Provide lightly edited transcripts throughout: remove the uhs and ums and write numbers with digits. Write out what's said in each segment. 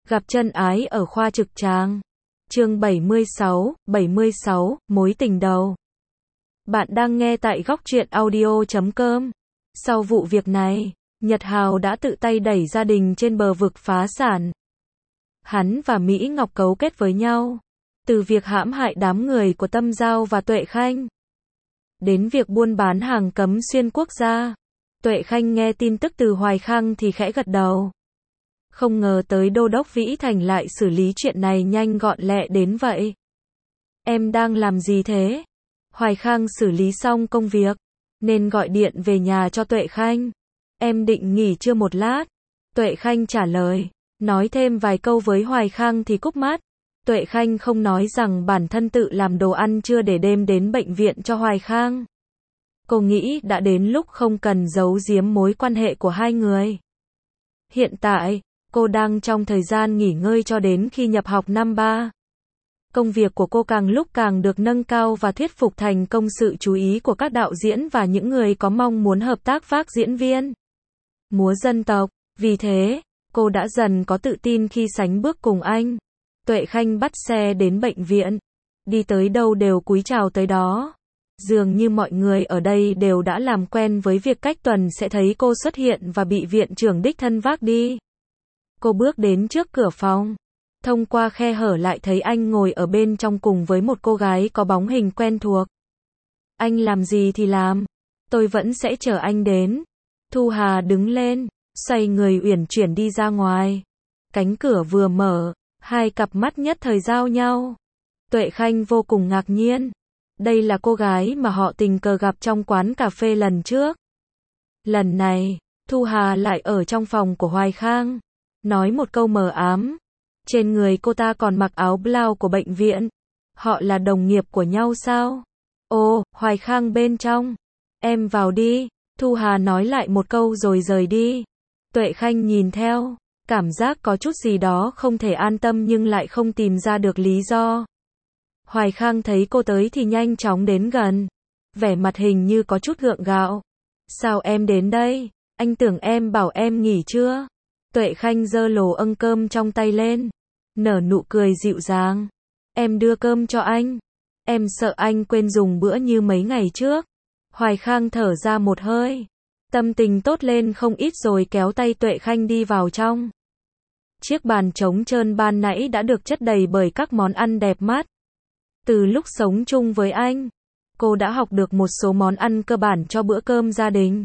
Gặp chân ái ở khoa trực tràng. Chương 76, mối tình đầu. Bạn đang nghe tại Góc Truyện Audio.com. Sau vụ việc này, Nhật Hào đã tự tay đẩy gia đình trên bờ vực phá sản. Hắn và Mỹ Ngọc cấu kết với nhau. Từ việc hãm hại đám người của Tâm Giao và Tuệ Khanh, đến việc buôn bán hàng cấm xuyên quốc gia. Tuệ Khanh nghe tin tức từ Hoài Khang thì khẽ gật đầu. Không ngờ tới Đô đốc Vĩ Thành lại xử lý chuyện này nhanh gọn lẹ đến vậy. Em đang làm gì thế? Hoài Khang xử lý xong công việc, nên gọi điện về nhà cho Tuệ Khanh. Em định nghỉ trưa một lát. Tuệ Khanh trả lời. Nói thêm vài câu với Hoài Khang thì cúp mắt. Tuệ Khanh không nói rằng bản thân tự làm đồ ăn trưa để đem đến bệnh viện cho Hoài Khang. Cô nghĩ đã đến lúc không cần giấu giếm mối quan hệ của hai người. Hiện tại, cô đang trong thời gian nghỉ ngơi cho đến khi nhập học năm 3. Công việc của cô càng lúc càng được nâng cao và thuyết phục thành công sự chú ý của các đạo diễn và những người có mong muốn hợp tác vác diễn viên múa dân tộc. Vì thế, cô đã dần có tự tin khi sánh bước cùng anh. Tuệ Khanh bắt xe đến bệnh viện. Đi tới đâu đều cúi chào tới đó. Dường như mọi người ở đây đều đã làm quen với việc cách tuần sẽ thấy cô xuất hiện và bị viện trưởng đích thân vác đi. Cô bước đến trước cửa phòng. Thông qua khe hở lại thấy anh ngồi ở bên trong cùng với một cô gái có bóng hình quen thuộc. Anh làm gì thì làm. Tôi vẫn sẽ chờ anh đến. Thu Hà đứng lên, xoay người uyển chuyển đi ra ngoài. Cánh cửa vừa mở, hai cặp mắt nhất thời giao nhau. Tuệ Khanh vô cùng ngạc nhiên. Đây là cô gái mà họ tình cờ gặp trong quán cà phê lần trước. Lần này, Thu Hà lại ở trong phòng của Hoài Khang. Nói một câu mờ ám. Trên người cô ta còn mặc áo blau của bệnh viện. Họ là đồng nghiệp của nhau sao? Ồ, Hoài Khang bên trong. Em vào đi. Thu Hà nói lại một câu rồi rời đi. Tuệ Khanh nhìn theo. Cảm giác có chút gì đó không thể an tâm nhưng lại không tìm ra được lý do. Hoài Khang thấy cô tới thì nhanh chóng đến gần. Vẻ mặt hình như có chút gượng gạo. Sao em đến đây? Anh tưởng em bảo em nghỉ chưa? Tuệ Khanh giơ lồ âng cơm trong tay lên. Nở nụ cười dịu dàng. Em đưa cơm cho anh. Em sợ anh quên dùng bữa như mấy ngày trước. Hoài Khang thở ra một hơi. Tâm tình tốt lên không ít rồi kéo tay Tuệ Khanh đi vào trong. Chiếc bàn trống trơn ban nãy đã được chất đầy bởi các món ăn đẹp mắt. Từ lúc sống chung với anh, cô đã học được một số món ăn cơ bản cho bữa cơm gia đình.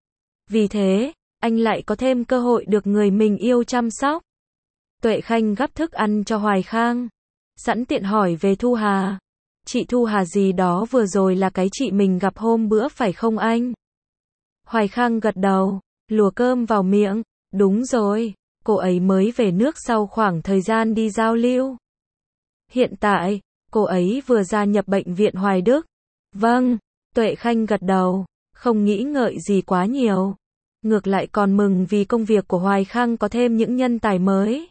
Vì thế, anh lại có thêm cơ hội được người mình yêu chăm sóc. Tuệ Khanh gắp thức ăn cho Hoài Khang. Sẵn tiện hỏi về Thu Hà. Chị Thu Hà gì đó vừa rồi là cái chị mình gặp hôm bữa phải không anh? Hoài Khang gật đầu, lùa cơm vào miệng. Đúng rồi, cô ấy mới về nước sau khoảng thời gian đi giao lưu. Hiện tại, cô ấy vừa gia nhập bệnh viện Hoài Đức. Vâng, Tuệ Khanh gật đầu, không nghĩ ngợi gì quá nhiều. Ngược lại còn mừng vì công việc của Hoài Khang có thêm những nhân tài mới.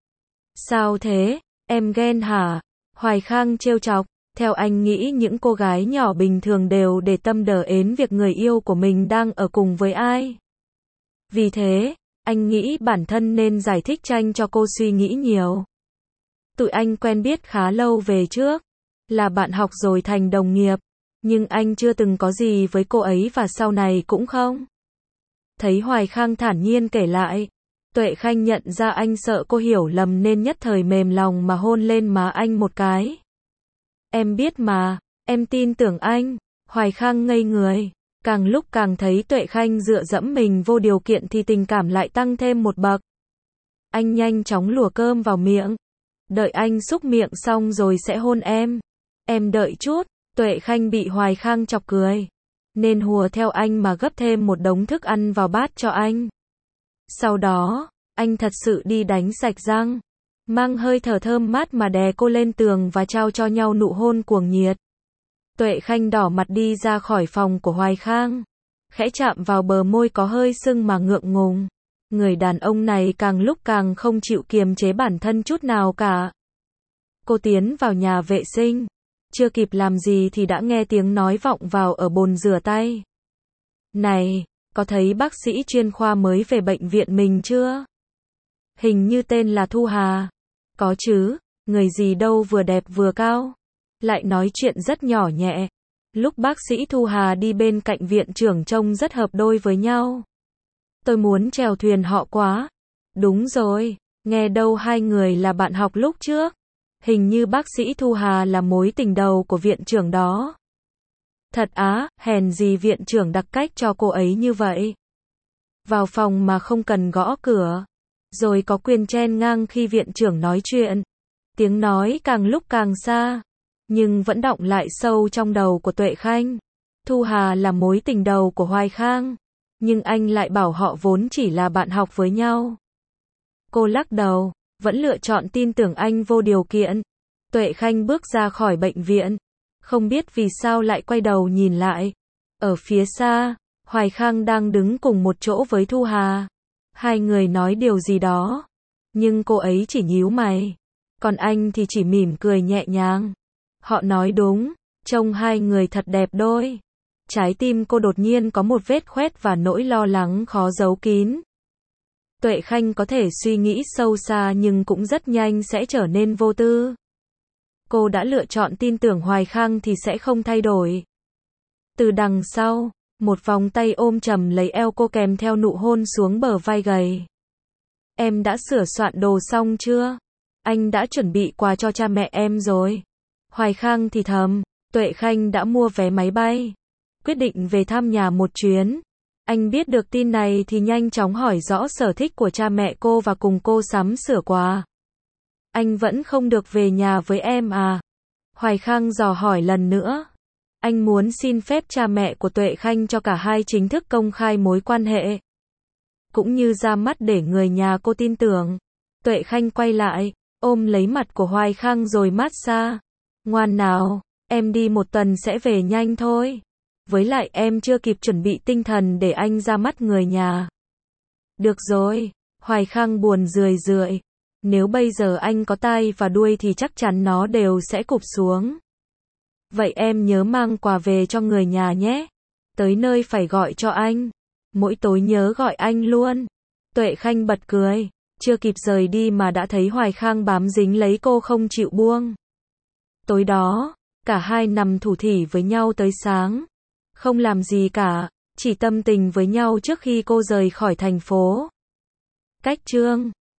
Sao thế, em ghen hả? Hoài Khang trêu chọc, theo anh nghĩ những cô gái nhỏ bình thường đều để tâm đờ ến việc người yêu của mình đang ở cùng với ai. Vì thế, anh nghĩ bản thân nên giải thích tranh cho cô suy nghĩ nhiều. Tụi anh quen biết khá lâu về trước, là bạn học rồi thành đồng nghiệp, nhưng anh chưa từng có gì với cô ấy và sau này cũng không. Thấy Hoài Khang thản nhiên kể lại, Tuệ Khanh nhận ra anh sợ cô hiểu lầm nên nhất thời mềm lòng mà hôn lên má anh một cái. Em biết mà, em tin tưởng anh. Hoài Khang ngây người, càng lúc càng thấy Tuệ Khanh dựa dẫm mình vô điều kiện thì tình cảm lại tăng thêm một bậc. Anh nhanh chóng lùa cơm vào miệng. Đợi anh xúc miệng xong rồi sẽ hôn em. Em đợi chút. Tuệ Khanh bị Hoài Khang chọc cười, nên hùa theo anh mà gấp thêm một đống thức ăn vào bát cho anh. Sau đó, anh thật sự đi đánh sạch răng, mang hơi thở thơm mát mà đè cô lên tường và trao cho nhau nụ hôn cuồng nhiệt. Tuệ Khanh đỏ mặt đi ra khỏi phòng của Hoài Khang, khẽ chạm vào bờ môi có hơi sưng mà ngượng ngùng. Người đàn ông này càng lúc càng không chịu kiềm chế bản thân chút nào cả. Cô tiến vào nhà vệ sinh, chưa kịp làm gì thì đã nghe tiếng nói vọng vào ở bồn rửa tay. Này, có thấy bác sĩ chuyên khoa mới về bệnh viện mình chưa? Hình như tên là Thu Hà. Có chứ, người gì đâu vừa đẹp vừa cao. Lại nói chuyện rất nhỏ nhẹ. Lúc bác sĩ Thu Hà đi bên cạnh viện trưởng trông rất hợp đôi với nhau. Tôi muốn chèo thuyền họ quá. Đúng rồi, nghe đâu hai người là bạn học lúc trước. Hình như bác sĩ Thu Hà là mối tình đầu của viện trưởng đó. Thật á, hèn gì viện trưởng đặc cách cho cô ấy như vậy. Vào phòng mà không cần gõ cửa. Rồi có quyền chen ngang khi viện trưởng nói chuyện. Tiếng nói càng lúc càng xa. Nhưng vẫn đọng lại sâu trong đầu của Tuệ Khanh. Thu Hà là mối tình đầu của Hoài Khang. Nhưng anh lại bảo họ vốn chỉ là bạn học với nhau. Cô lắc đầu, vẫn lựa chọn tin tưởng anh vô điều kiện. Tuệ Khanh bước ra khỏi bệnh viện. Không biết vì sao lại quay đầu nhìn lại. Ở phía xa, Hoài Khang đang đứng cùng một chỗ với Thu Hà. Hai người nói điều gì đó. Nhưng cô ấy chỉ nhíu mày. Còn anh thì chỉ mỉm cười nhẹ nhàng. Họ nói đúng, trông hai người thật đẹp đôi. Trái tim cô đột nhiên có một vết khoét và nỗi lo lắng khó giấu kín. Tuệ Khanh có thể suy nghĩ sâu xa nhưng cũng rất nhanh sẽ trở nên vô tư. Cô đã lựa chọn tin tưởng Hoài Khang thì sẽ không thay đổi. Từ đằng sau, một vòng tay ôm chầm lấy eo cô kèm theo nụ hôn xuống bờ vai gầy. Em đã sửa soạn đồ xong chưa? Anh đã chuẩn bị quà cho cha mẹ em rồi. Hoài Khang thì thầm, Tuệ Khanh đã mua vé máy bay. Quyết định về thăm nhà một chuyến. Anh biết được tin này thì nhanh chóng hỏi rõ sở thích của cha mẹ cô và cùng cô sắm sửa quà. Anh vẫn không được về nhà với em à? Hoài Khang dò hỏi lần nữa. Anh muốn xin phép cha mẹ của Tuệ Khanh cho cả hai chính thức công khai mối quan hệ. Cũng như ra mắt để người nhà cô tin tưởng. Tuệ Khanh quay lại, ôm lấy mặt của Hoài Khang rồi massage. Ngoan nào, em đi một tuần sẽ về nhanh thôi. Với lại em chưa kịp chuẩn bị tinh thần để anh ra mắt người nhà. Được rồi, Hoài Khang buồn rười rượi. Nếu bây giờ anh có tai và đuôi thì chắc chắn nó đều sẽ cụp xuống. Vậy em nhớ mang quà về cho người nhà nhé. Tới nơi phải gọi cho anh. Mỗi tối nhớ gọi anh luôn. Tuệ Khanh bật cười. Chưa kịp rời đi mà đã thấy Hoài Khang bám dính lấy cô không chịu buông. Tối đó, cả hai nằm thủ thỉ với nhau tới sáng. Không làm gì cả, chỉ tâm tình với nhau trước khi cô rời khỏi thành phố. Cách chương